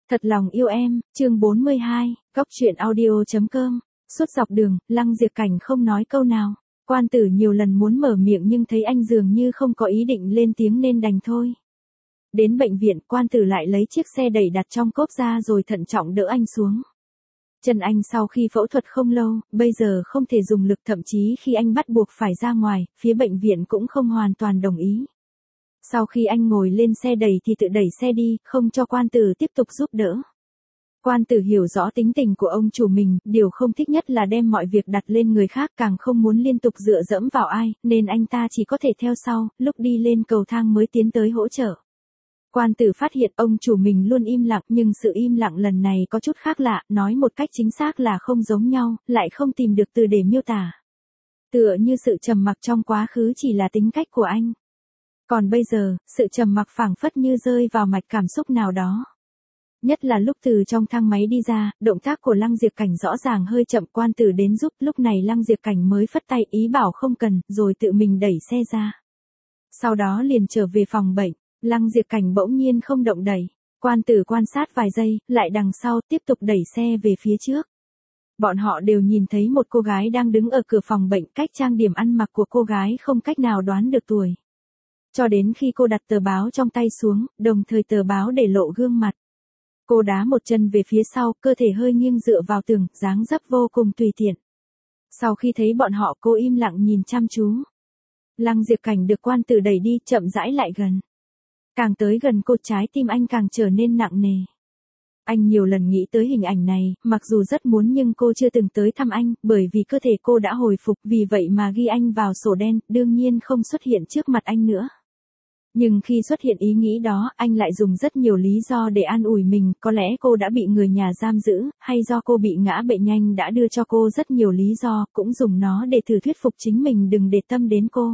Thật lòng yêu em, chương 42, góc truyện audio.com. Suốt dọc đường, Lăng Diệp Cảnh không nói câu nào. Quan tử nhiều lần muốn mở miệng nhưng thấy anh dường như không có ý định lên tiếng nên đành thôi. Đến bệnh viện, quan tử lại lấy chiếc xe đẩy đặt trong cốp ra rồi thận trọng đỡ anh xuống. Chân anh sau khi phẫu thuật không lâu, bây giờ không thể dùng lực, thậm chí khi anh bắt buộc phải ra ngoài, phía bệnh viện cũng không hoàn toàn đồng ý. Sau khi anh ngồi lên xe đẩy thì tự đẩy xe đi, không cho quan tử tiếp tục giúp đỡ. Quan tử hiểu rõ tính tình của ông chủ mình, điều không thích nhất là đem mọi việc đặt lên người khác, càng không muốn liên tục dựa dẫm vào ai, nên anh ta chỉ có thể theo sau, lúc đi lên cầu thang mới tiến tới hỗ trợ. Quan tử phát hiện ông chủ mình luôn im lặng, nhưng sự im lặng lần này có chút khác lạ, nói một cách chính xác là không giống nhau, lại không tìm được từ để miêu tả. Tựa như sự trầm mặc trong quá khứ chỉ là tính cách của anh. Còn bây giờ, sự trầm mặc phảng phất như rơi vào mạch cảm xúc nào đó. Nhất là lúc từ trong thang máy đi ra, động tác của Lăng Diệp Cảnh rõ ràng hơi chậm, quan tử đến giúp, lúc này Lăng Diệp Cảnh mới phất tay ý bảo không cần, rồi tự mình đẩy xe ra. Sau đó liền trở về phòng bệnh, Lăng Diệp Cảnh bỗng nhiên không động đẩy. Quan tử quan sát vài giây, lại đằng sau tiếp tục đẩy xe về phía trước. Bọn họ đều nhìn thấy một cô gái đang đứng ở cửa phòng bệnh, cách trang điểm ăn mặc của cô gái không cách nào đoán được tuổi. Cho đến khi cô đặt tờ báo trong tay xuống, đồng thời tờ báo để lộ gương mặt. Cô đá một chân về phía sau, cơ thể hơi nghiêng dựa vào tường, dáng dấp vô cùng tùy tiện. Sau khi thấy bọn họ, cô im lặng nhìn chăm chú. Lăng Diệp Cảnh được quan tử đẩy đi, chậm rãi lại gần. Càng tới gần cô, trái tim anh càng trở nên nặng nề. Anh nhiều lần nghĩ tới hình ảnh này, mặc dù rất muốn nhưng cô chưa từng tới thăm anh, bởi vì cơ thể cô đã hồi phục, vì vậy mà ghi anh vào sổ đen, đương nhiên không xuất hiện trước mặt anh nữa. Nhưng khi xuất hiện ý nghĩ đó, anh lại dùng rất nhiều lý do để an ủi mình, có lẽ cô đã bị người nhà giam giữ, hay do cô bị ngã bệnh, nhanh đã đưa cho cô rất nhiều lý do, cũng dùng nó để thử thuyết phục chính mình đừng để tâm đến cô.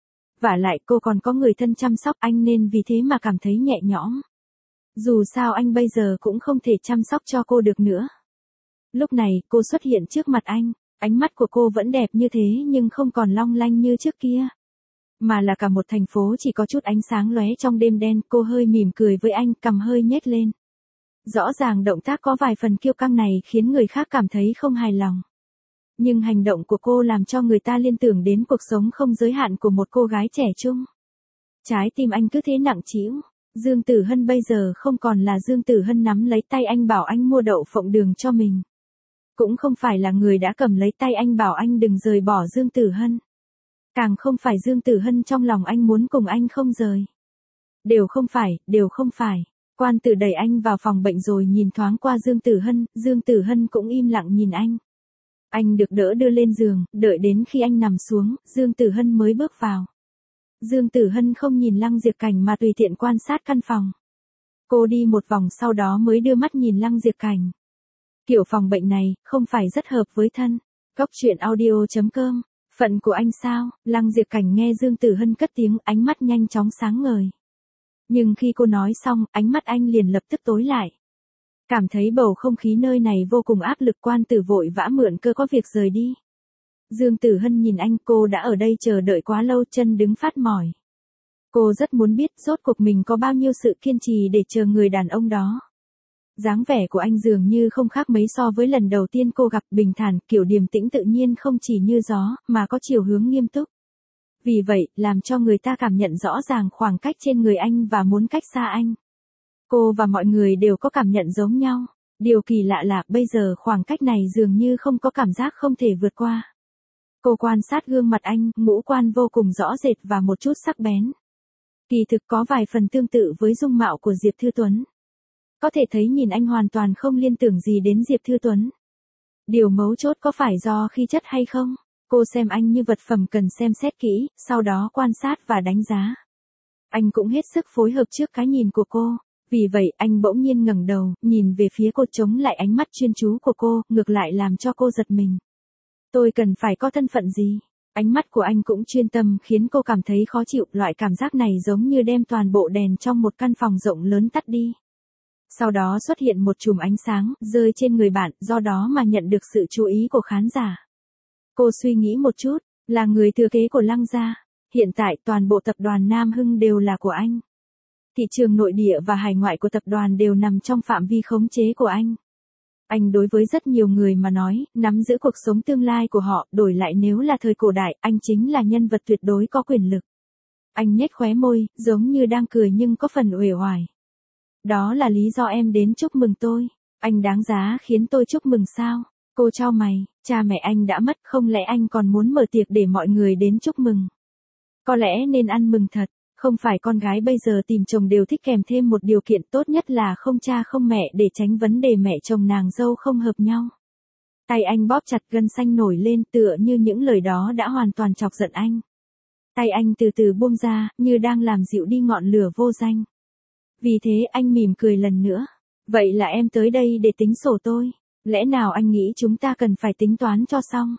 Vả lại cô còn có người thân chăm sóc anh nên vì thế mà cảm thấy nhẹ nhõm. Dù sao anh bây giờ cũng không thể chăm sóc cho cô được nữa. Lúc này, cô xuất hiện trước mặt anh, ánh mắt của cô vẫn đẹp như thế nhưng không còn long lanh như trước kia. Mà là cả một thành phố chỉ có chút ánh sáng lóe trong đêm đen, cô hơi mỉm cười với anh, cằm hơi nhếch lên. Rõ ràng động tác có vài phần kiêu căng này khiến người khác cảm thấy không hài lòng. Nhưng hành động của cô làm cho người ta liên tưởng đến cuộc sống không giới hạn của một cô gái trẻ trung. Trái tim anh cứ thế nặng trĩu. Dương Tử Hân bây giờ không còn là Dương Tử Hân nắm lấy tay anh bảo anh mua đậu phộng đường cho mình. Cũng không phải là người đã cầm lấy tay anh bảo anh đừng rời bỏ Dương Tử Hân. Càng không phải Dương Tử Hân trong lòng anh muốn cùng anh không rời. Đều không phải. Quan tử đẩy anh vào phòng bệnh rồi nhìn thoáng qua Dương Tử Hân cũng im lặng nhìn anh. Anh được đỡ đưa lên giường, đợi đến khi anh nằm xuống, Dương Tử Hân mới bước vào. Dương Tử Hân không nhìn Lăng Diệp Cảnh mà tùy tiện quan sát căn phòng. Cô đi một vòng sau đó mới đưa mắt nhìn Lăng Diệp Cảnh. Kiểu phòng bệnh này, không phải rất hợp với thân. Góc truyện audio.com. Phận của anh sao? Lăng Diệp Cảnh nghe Dương Tử Hân cất tiếng, ánh mắt nhanh chóng sáng ngời. Nhưng khi cô nói xong, ánh mắt anh liền lập tức tối lại. Cảm thấy bầu không khí nơi này vô cùng áp lực, quan tử vội vã mượn cơ có việc rời đi. Dương Tử Hân nhìn anh, cô đã ở đây chờ đợi quá lâu, chân đứng phát mỏi. Cô rất muốn biết rốt cuộc mình có bao nhiêu sự kiên trì để chờ người đàn ông đó. Dáng vẻ của anh dường như không khác mấy so với lần đầu tiên cô gặp, bình thản, kiểu điềm tĩnh tự nhiên không chỉ như gió, mà có chiều hướng nghiêm túc. Vì vậy, làm cho người ta cảm nhận rõ ràng khoảng cách trên người anh và muốn cách xa anh. Cô và mọi người đều có cảm nhận giống nhau. Điều kỳ lạ là bây giờ khoảng cách này dường như không có cảm giác không thể vượt qua. Cô quan sát gương mặt anh, ngũ quan vô cùng rõ rệt và một chút sắc bén. Kỳ thực có vài phần tương tự với dung mạo của Diệp Thư Tuấn. Có thể thấy nhìn anh hoàn toàn không liên tưởng gì đến Diệp Thư Tuấn. Điều mấu chốt có phải do khí chất hay không? Cô xem anh như vật phẩm cần xem xét kỹ, sau đó quan sát và đánh giá. Anh cũng hết sức phối hợp trước cái nhìn của cô. Vì vậy, anh bỗng nhiên ngẩng đầu, nhìn về phía cô, chống lại ánh mắt chuyên chú của cô, ngược lại làm cho cô giật mình. Tôi cần phải có thân phận gì? Ánh mắt của anh cũng chuyên tâm khiến cô cảm thấy khó chịu, loại cảm giác này giống như đem toàn bộ đèn trong một căn phòng rộng lớn tắt đi. Sau đó xuất hiện một chùm ánh sáng, rơi trên người bạn, do đó mà nhận được sự chú ý của khán giả. Cô suy nghĩ một chút, là người thừa kế của Lăng gia. Hiện tại toàn bộ tập đoàn Nam Hưng đều là của anh. Thị trường nội địa và hải ngoại của tập đoàn đều nằm trong phạm vi khống chế của anh. Anh đối với rất nhiều người mà nói, nắm giữ cuộc sống tương lai của họ, đổi lại nếu là thời cổ đại, anh chính là nhân vật tuyệt đối có quyền lực. Anh nhếch khóe môi, giống như đang cười nhưng có phần uể oải. Đó là lý do em đến chúc mừng tôi. Anh đáng giá khiến tôi chúc mừng sao? Cô chau mày, cha mẹ anh đã mất, không lẽ anh còn muốn mở tiệc để mọi người đến chúc mừng? Có lẽ nên ăn mừng thật, không phải con gái bây giờ tìm chồng đều thích kèm thêm một điều kiện tốt nhất là không cha không mẹ để tránh vấn đề mẹ chồng nàng dâu không hợp nhau. Tay anh bóp chặt gân xanh nổi lên tựa như những lời đó đã hoàn toàn chọc giận anh. Tay anh từ từ buông ra, như đang làm dịu đi ngọn lửa vô danh. Vì thế anh mỉm cười lần nữa. Vậy là em tới đây để tính sổ tôi. Lẽ nào anh nghĩ chúng ta cần phải tính toán cho xong?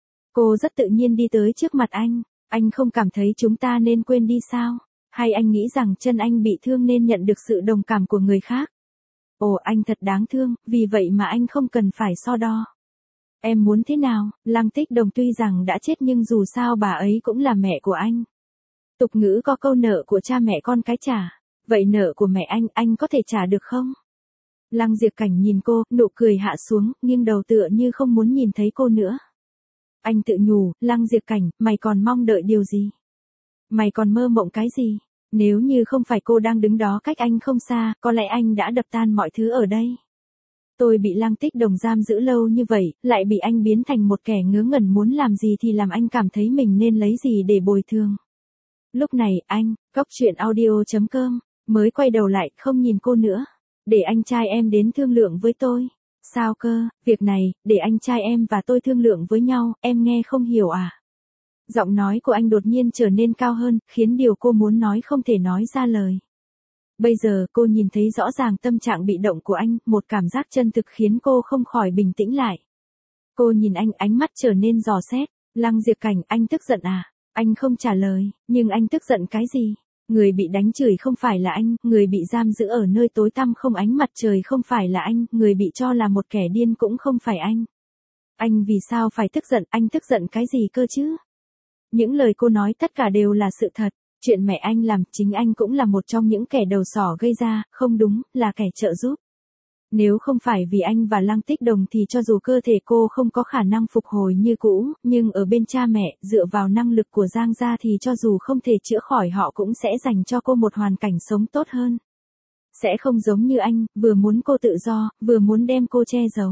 Cô rất tự nhiên đi tới trước mặt anh. Anh không cảm thấy chúng ta nên quên đi sao? Hay anh nghĩ rằng chân anh bị thương nên nhận được sự đồng cảm của người khác? Ồ, anh thật đáng thương, vì vậy mà anh không cần phải so đo. Em muốn thế nào? Lăng Tích Đồng tuy rằng đã chết nhưng dù sao bà ấy cũng là mẹ của anh. Tục ngữ có câu nợ của cha mẹ con cái trả. Vậy nợ của mẹ anh có thể trả được không? Lăng Diệp Cảnh nhìn cô, nụ cười hạ xuống, nghiêng đầu tựa như không muốn nhìn thấy cô nữa. Anh tự nhủ, Lăng Diệp Cảnh, mày còn mong đợi điều gì? Mày còn mơ mộng cái gì? Nếu như không phải cô đang đứng đó cách anh không xa, có lẽ anh đã đập tan mọi thứ ở đây. Tôi bị Lăng Tích Đồng giam giữ lâu như vậy, lại bị anh biến thành một kẻ ngớ ngẩn muốn làm gì thì làm anh cảm thấy mình nên lấy gì để bồi thường. Lúc này, anh, Góc Chuyện Audio.com, mới quay đầu lại, không nhìn cô nữa. Để anh trai em đến thương lượng với tôi. Sao cơ, việc này, để anh trai em và tôi thương lượng với nhau, em nghe không hiểu à? Giọng nói của anh đột nhiên trở nên cao hơn, khiến điều cô muốn nói không thể nói ra lời. Bây giờ cô nhìn thấy rõ ràng tâm trạng bị động của anh, một cảm giác chân thực khiến cô không khỏi bình tĩnh lại. Cô nhìn anh, ánh mắt trở nên dò xét. Lăng Diệp Cảnh, anh tức giận à? Anh không trả lời, nhưng anh tức giận cái gì? Người bị đánh chửi không phải là anh, người bị giam giữ ở nơi tối tăm không ánh mặt trời không phải là anh, người bị cho là một kẻ điên cũng không phải anh. Anh vì sao phải tức giận, anh tức giận cái gì cơ chứ? Những lời cô nói tất cả đều là sự thật, chuyện mẹ anh làm, chính anh cũng là một trong những kẻ đầu sỏ gây ra, không đúng, là kẻ trợ giúp. Nếu không phải vì anh và Lăng Tích Đồng thì cho dù cơ thể cô không có khả năng phục hồi như cũ, nhưng ở bên cha mẹ, dựa vào năng lực của Giang gia thì cho dù không thể chữa khỏi họ cũng sẽ dành cho cô một hoàn cảnh sống tốt hơn. Sẽ không giống như anh, vừa muốn cô tự do, vừa muốn đem cô che giấu.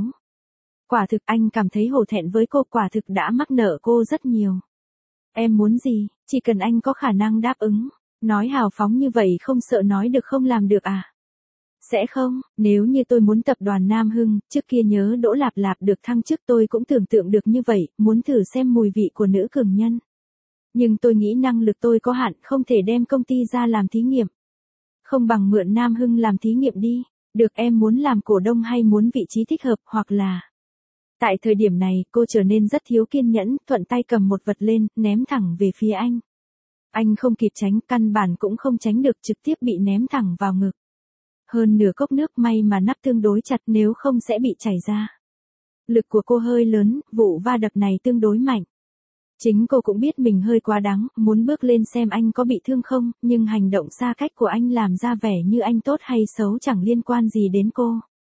Quả thực anh cảm thấy hổ thẹn với cô, quả thực đã mắc nợ cô rất nhiều. Em muốn gì, chỉ cần anh có khả năng đáp ứng. Nói hào phóng như vậy không sợ nói được không làm được à? Sẽ không, nếu như tôi muốn tập đoàn Nam Hưng, trước kia nhớ Đỗ Lạp Lạp được thăng chức tôi cũng tưởng tượng được như vậy, muốn thử xem mùi vị của nữ cường nhân. Nhưng tôi nghĩ năng lực tôi có hạn, không thể đem công ty ra làm thí nghiệm. Không bằng mượn Nam Hưng làm thí nghiệm đi. Được, em muốn làm cổ đông hay muốn vị trí thích hợp, hoặc là... Tại thời điểm này, cô trở nên rất thiếu kiên nhẫn, thuận tay cầm một vật lên, ném thẳng về phía anh. Anh không kịp tránh, căn bản cũng không tránh được, trực tiếp bị ném thẳng vào ngực. Hơn nửa cốc nước, may mà nắp tương đối chặt, nếu không sẽ bị chảy ra. Lực của cô hơi lớn, vụ va đập này tương đối mạnh. Chính cô cũng biết mình hơi quá đáng, muốn bước lên xem anh có bị thương không, nhưng hành động xa cách của anh làm ra vẻ như anh tốt hay xấu chẳng liên quan gì đến cô.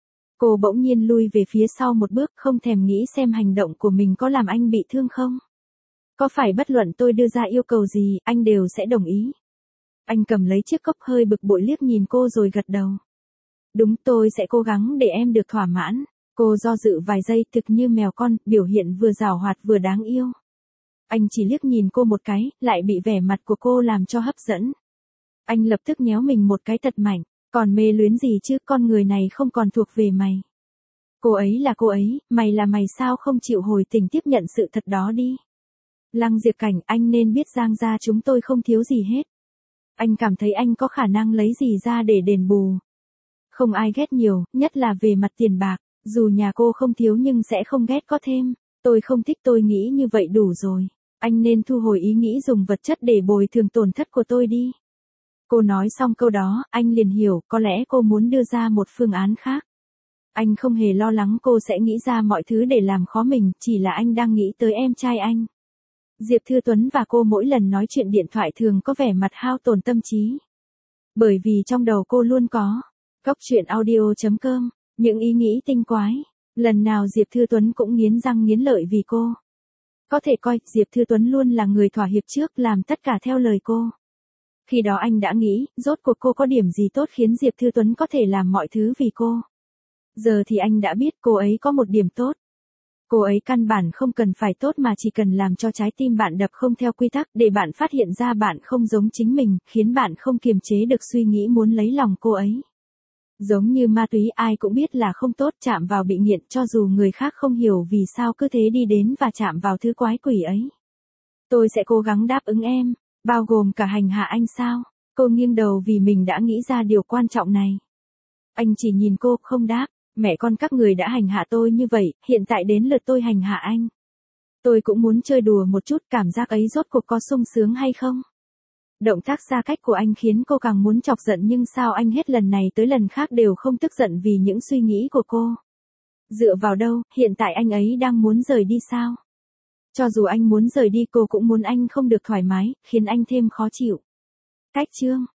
Cô bỗng nhiên lui về phía sau một bước, không thèm nghĩ xem hành động của mình có làm anh bị thương không. Có phải bất luận tôi đưa ra yêu cầu gì, anh đều sẽ đồng ý. Anh cầm lấy chiếc cốc, hơi bực bội liếc nhìn cô rồi gật đầu. Đúng, tôi sẽ cố gắng để em được thỏa mãn. Cô do dự vài giây, thực như mèo con, biểu hiện vừa giảo hoạt vừa đáng yêu. Anh chỉ liếc nhìn cô một cái, lại bị vẻ mặt của cô làm cho hấp dẫn. Anh lập tức nhéo mình một cái thật mạnh. Còn mê luyến gì chứ, con người này không còn thuộc về mày. Cô ấy là cô ấy, mày là mày, sao không chịu hồi tình tiếp nhận sự thật đó đi. Lăng Diệp Cảnh, anh nên biết Giang gia chúng tôi không thiếu gì hết. Anh cảm thấy anh có khả năng lấy gì ra để đền bù. Không ai ghét nhiều, nhất là về mặt tiền bạc, dù nhà cô không thiếu nhưng sẽ không ghét có thêm. Tôi không thích, tôi nghĩ như vậy đủ rồi. Anh nên thu hồi ý nghĩ dùng vật chất để bồi thường tổn thất của tôi đi. Cô nói xong câu đó, anh liền hiểu, có lẽ cô muốn đưa ra một phương án khác. Anh không hề lo lắng cô sẽ nghĩ ra mọi thứ để làm khó mình, chỉ là anh đang nghĩ tới em trai anh. Diệp Thư Tuấn và cô mỗi lần nói chuyện điện thoại thường có vẻ mặt hao tổn tâm trí. Bởi vì trong đầu cô luôn có. Cóc truyện audio.com, những ý nghĩ tinh quái. Lần nào Diệp Thư Tuấn cũng nghiến răng nghiến lợi vì cô. Có thể coi Diệp Thư Tuấn luôn là người thỏa hiệp trước, làm tất cả theo lời cô. Khi đó anh đã nghĩ, rốt cuộc cô có điểm gì tốt khiến Diệp Thư Tuấn có thể làm mọi thứ vì cô. Giờ thì anh đã biết cô ấy có một điểm tốt. Cô ấy căn bản không cần phải tốt mà chỉ cần làm cho trái tim bạn đập không theo quy tắc, để bạn phát hiện ra bạn không giống chính mình, khiến bạn không kiềm chế được suy nghĩ muốn lấy lòng cô ấy. Giống như ma túy, ai cũng biết là không tốt, chạm vào bị nghiện, cho dù người khác không hiểu vì sao cứ thế đi đến và chạm vào thứ quái quỷ ấy. Tôi sẽ cố gắng đáp ứng em, bao gồm cả hành hạ anh sao? Cô nghiêng đầu vì mình đã nghĩ ra điều quan trọng này. Anh chỉ nhìn cô, không đáp. Mẹ con các người đã hành hạ tôi như vậy, hiện tại đến lượt tôi hành hạ anh. Tôi cũng muốn chơi đùa một chút, cảm giác ấy rốt cuộc có sung sướng hay không? Động tác xa cách của anh khiến cô càng muốn chọc giận, nhưng sao anh hết lần này tới lần khác đều không tức giận vì những suy nghĩ của cô? Dựa vào đâu, hiện tại anh ấy đang muốn rời đi sao? Cho dù anh muốn rời đi, cô cũng muốn anh không được thoải mái, khiến anh thêm khó chịu. Cách chương